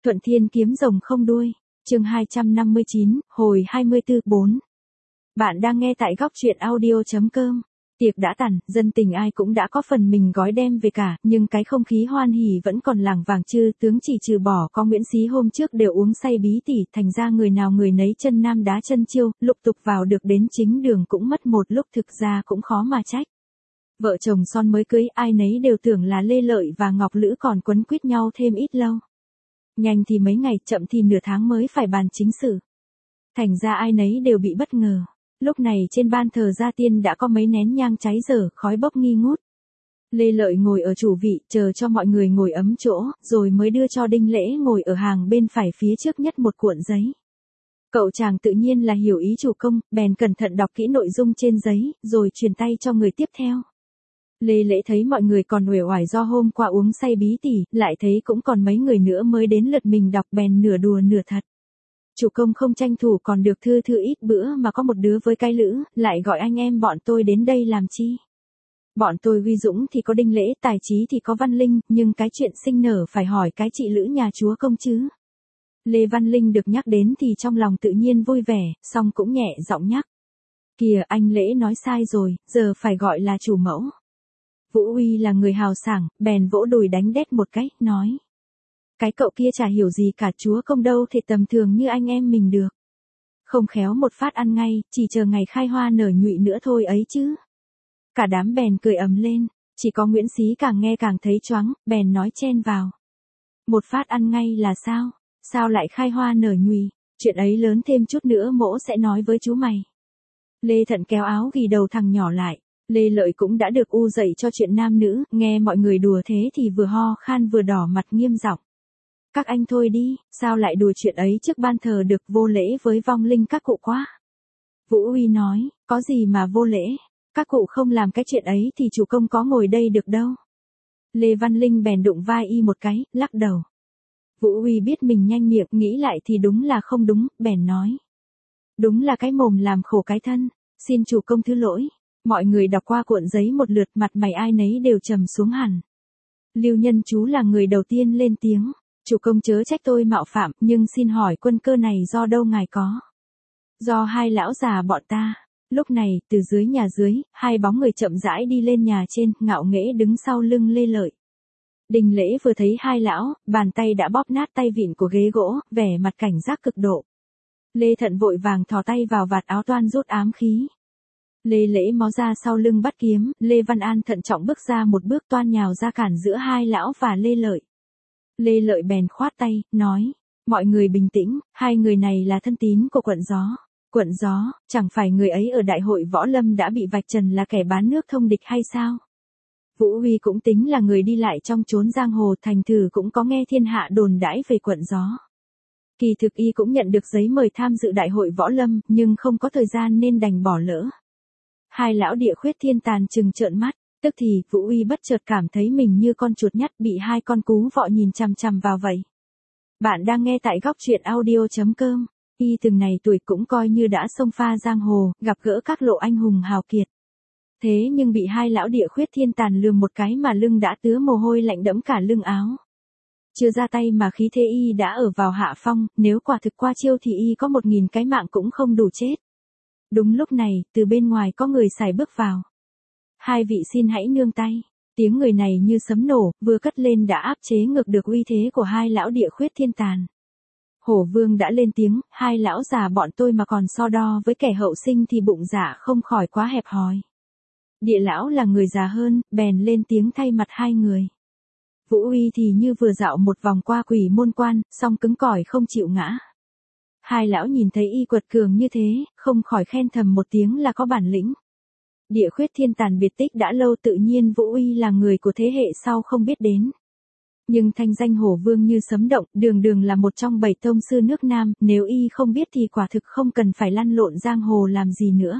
Thuận thiên kiếm rồng không đuôi. Chương 259, hồi 24/4. Bạn đang nghe tại góc truyện audio.com. Tiệc đã tàn, dân tình ai cũng đã có phần mình gói đem về cả, nhưng cái không khí hoan hỉ vẫn còn lảng vảng chư tướng, chỉ trừ bỏ có Nguyễn Xí hôm trước đều uống say bí tỉ, thành ra người nào người nấy chân nam đá chân chiêu, lục tục vào được đến chính đường cũng mất một lúc, thực ra cũng khó mà trách. Vợ chồng son mới cưới ai nấy đều tưởng là Lê Lợi và Ngọc Lữ còn quấn quýt nhau thêm ít lâu. Nhanh thì mấy ngày, chậm thì nửa tháng mới phải bàn chính sự. Thành ra ai nấy đều bị bất ngờ. Lúc này trên ban thờ gia tiên đã có mấy nén nhang cháy dở, khói bốc nghi ngút. Lê Lợi ngồi ở chủ vị, chờ cho mọi người ngồi ấm chỗ, rồi mới đưa cho Đinh Lễ ngồi ở hàng bên phải phía trước nhất một cuộn giấy. Cậu chàng tự nhiên là hiểu ý chủ công, bèn cẩn thận đọc kỹ nội dung trên giấy, rồi truyền tay cho người tiếp theo. Lê Lễ thấy mọi người còn uể oải do hôm qua uống say bí tỉ, lại thấy cũng còn mấy người nữa mới đến lượt mình đọc, bèn nửa đùa nửa thật. Chủ công không tranh thủ còn được thư ít bữa mà có một đứa với cái lữ, lại gọi anh em bọn tôi đến đây làm chi? Bọn tôi uy dũng thì có Đinh Lễ, tài trí thì có Văn Linh, nhưng cái chuyện sinh nở phải hỏi cái chị lữ nhà chúa công chứ. Lê Văn Linh được nhắc đến thì trong lòng tự nhiên vui vẻ, song cũng nhẹ giọng nhắc. Kìa, anh Lễ nói sai rồi, giờ phải gọi là chủ mẫu. Vũ Uy là người hào sảng, bèn vỗ đùi đánh đét một cái, nói. Cái cậu kia chả hiểu gì cả, chúa công đâu thể tầm thường như anh em mình được. Không khéo một phát ăn ngay, chỉ chờ ngày khai hoa nở nhụy nữa thôi ấy chứ. Cả đám bèn cười ầm lên, chỉ có Nguyễn Xí càng nghe càng thấy choáng, bèn nói chen vào. Một phát ăn ngay là sao? Sao lại khai hoa nở nhụy? Chuyện ấy lớn thêm chút nữa mỗ sẽ nói với chú mày. Lê Thận kéo áo ghi đầu thằng nhỏ lại. Lê Lợi cũng đã được dạy cho chuyện nam nữ, nghe mọi người đùa thế thì vừa ho khan vừa đỏ mặt nghiêm giọng. Các anh thôi đi, sao lại đùa chuyện ấy trước ban thờ được, vô lễ với vong linh các cụ quá. Vũ Uy nói, có gì mà vô lễ, các cụ không làm cái chuyện ấy thì chủ công có ngồi đây được đâu. Lê Văn Linh bèn đụng vai y một cái, lắc đầu. Vũ Uy biết mình nhanh miệng, nghĩ lại thì đúng là không đúng, bèn nói. Đúng là cái mồm làm khổ cái thân, xin chủ công thứ lỗi. Mọi người đọc qua cuộn giấy một lượt, mặt mày ai nấy đều trầm xuống hẳn. Lưu Nhân chú là người đầu tiên lên tiếng. Chủ công chớ trách tôi mạo phạm, nhưng xin hỏi quân cơ này do đâu ngài có? Do hai lão già bọn ta. Lúc này, từ dưới nhà dưới, hai bóng người chậm rãi đi lên nhà trên, ngạo nghễ đứng sau lưng Lê Lợi. Đinh Lễ vừa thấy hai lão, bàn tay đã bóp nát tay vịn của ghế gỗ, vẻ mặt cảnh giác cực độ. Lê Thận vội vàng thò tay vào vạt áo toan rút ám khí. Lê Lễ mó ra sau lưng bắt kiếm, Lê Văn An thận trọng bước ra một bước, toan nhào ra cản giữa hai lão và Lê Lợi. Lê Lợi bèn khoát tay, nói, mọi người bình tĩnh, hai người này là thân tín của quận Gió. Quận Gió, chẳng phải người ấy ở đại hội võ lâm đã bị vạch trần là kẻ bán nước thông địch hay sao? Vũ Huy cũng tính là người đi lại trong chốn giang hồ, thành thử cũng có nghe thiên hạ đồn đãi về quận Gió. Kỳ thực y cũng nhận được giấy mời tham dự đại hội võ lâm, nhưng không có thời gian nên đành bỏ lỡ. Hai lão địa khuyết thiên tàn trừng trợn mắt, tức thì Vũ Uy bất chợt cảm thấy mình như con chuột nhắt bị hai con cú vọ nhìn chằm chằm vào vậy. Bạn đang nghe tại góc truyện audio.com. Y từng này tuổi cũng coi như đã xông pha giang hồ, gặp gỡ các lộ anh hùng hào kiệt. Thế nhưng bị hai lão địa khuyết thiên tàn lườm một cái mà lưng đã tứa mồ hôi lạnh đẫm cả lưng áo. Chưa ra tay mà khí thế y đã ở vào hạ phong, nếu quả thực qua chiêu thì y có 1000 cái mạng cũng không đủ chết. Đúng lúc này, từ bên ngoài có người sải bước vào. Hai vị xin hãy nương tay. Tiếng người này như sấm nổ, vừa cất lên đã áp chế ngược được uy thế của hai lão địa khuyết thiên tàn. Hổ Vương đã lên tiếng, hai lão già bọn tôi mà còn so đo với kẻ hậu sinh thì bụng dạ không khỏi quá hẹp hòi. Địa lão là người già hơn, bèn lên tiếng thay mặt hai người. Vũ Uy thì như vừa dạo một vòng qua quỷ môn quan, song cứng cỏi không chịu ngã. Hai lão nhìn thấy y quật cường như thế, không khỏi khen thầm một tiếng là có bản lĩnh. Địa khuyết thiên tàn biệt tích đã lâu, tự nhiên Vũ Uy là người của thế hệ sau không biết đến. Nhưng thanh danh Hổ Vương như sấm động, đường đường là một trong 7 tông sư nước Nam, nếu y không biết thì quả thực không cần phải lăn lộn giang hồ làm gì nữa.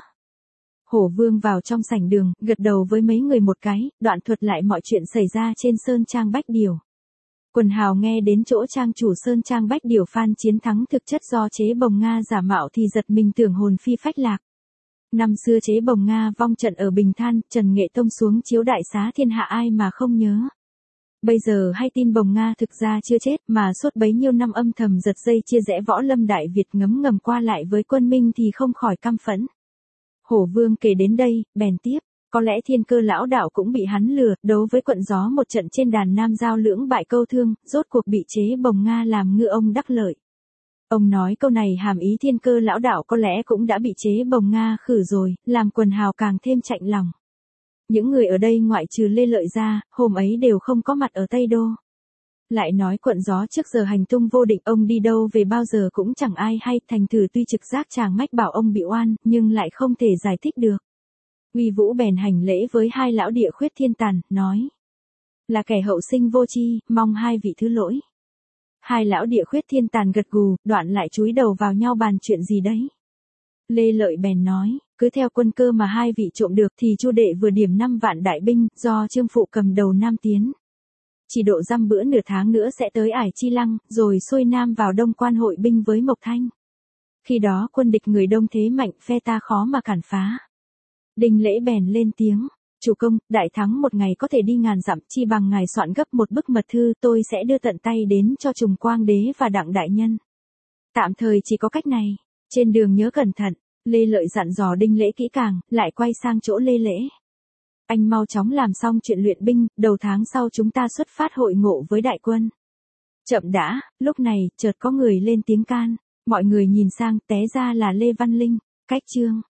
Hổ Vương vào trong sảnh đường, gật đầu với mấy người một cái, đoạn thuật lại mọi chuyện xảy ra trên Sơn Trang Bách Điểu. Quần hào nghe đến chỗ trang chủ Sơn Trang Bách Điểu Phan Chiến Thắng thực chất do chế bồng Nga giả mạo thì giật mình tưởng hồn phi phách lạc. Năm xưa chế bồng Nga vong trận ở Bình Than, Trần Nghệ Tông xuống chiếu đại xá thiên hạ ai mà không nhớ. Bây giờ hay tin Bồng Nga thực ra chưa chết mà suốt bấy nhiêu năm âm thầm giật dây chia rẽ võ lâm Đại Việt ngấm ngầm qua lại với quân Minh thì không khỏi căm phẫn. Hổ Vương kể đến đây, bèn tiếp, có lẽ Thiên Cơ lão đạo cũng bị hắn lừa, đấu với Quận Gió một trận trên đàn Nam Giao lưỡng bại câu thương, rốt cuộc bị chế Bồng Nga làm ngư ông đắc lợi. Ông nói câu này hàm ý Thiên Cơ lão đạo có lẽ cũng đã bị chế Bồng Nga khử rồi, làm quần hào càng thêm chạnh lòng. Những người ở đây ngoại trừ Lê Lợi ra, hôm ấy đều không có mặt ở Tây Đô. Lại nói Quận Gió trước giờ hành tung vô định, ông đi đâu về bao giờ cũng chẳng ai hay, thành thử tuy trực giác chàng mách bảo ông bị oan, nhưng lại không thể giải thích được. Uy Vũ bèn hành lễ với hai lão địa khuyết thiên tàn, nói. Là kẻ hậu sinh vô tri, mong hai vị thứ lỗi. Hai lão địa khuyết thiên tàn gật gù, đoạn lại chúi đầu vào nhau bàn chuyện gì đấy. Lê Lợi bèn nói, cứ theo quân cơ mà hai vị trộm được thì Chu đệ vừa điểm 5 vạn đại binh, do Trương Phụ cầm đầu Nam tiến. Chỉ độ dăm bữa nửa tháng nữa sẽ tới Ải Chi Lăng, rồi xuôi Nam vào Đông Quan hội binh với Mộc Thanh. Khi đó quân địch người đông thế mạnh, phe ta khó mà cản phá. Đinh Lễ bèn lên tiếng, chủ công, đại thắng một ngày có thể đi ngàn dặm, chi bằng ngài soạn gấp một bức mật thư, tôi sẽ đưa tận tay đến cho Trùng Quang đế và Đặng đại nhân. Tạm thời chỉ có cách này, trên đường nhớ cẩn thận. Lê Lợi dặn dò Đinh Lễ kỹ càng, lại quay sang chỗ Lê Lễ. Anh mau chóng làm xong chuyện luyện binh, đầu tháng sau chúng ta xuất phát hội ngộ với đại quân. Chậm đã, lúc này, chợt có người lên tiếng can. Mọi người nhìn sang, té ra là Lê Văn Linh. Cách chương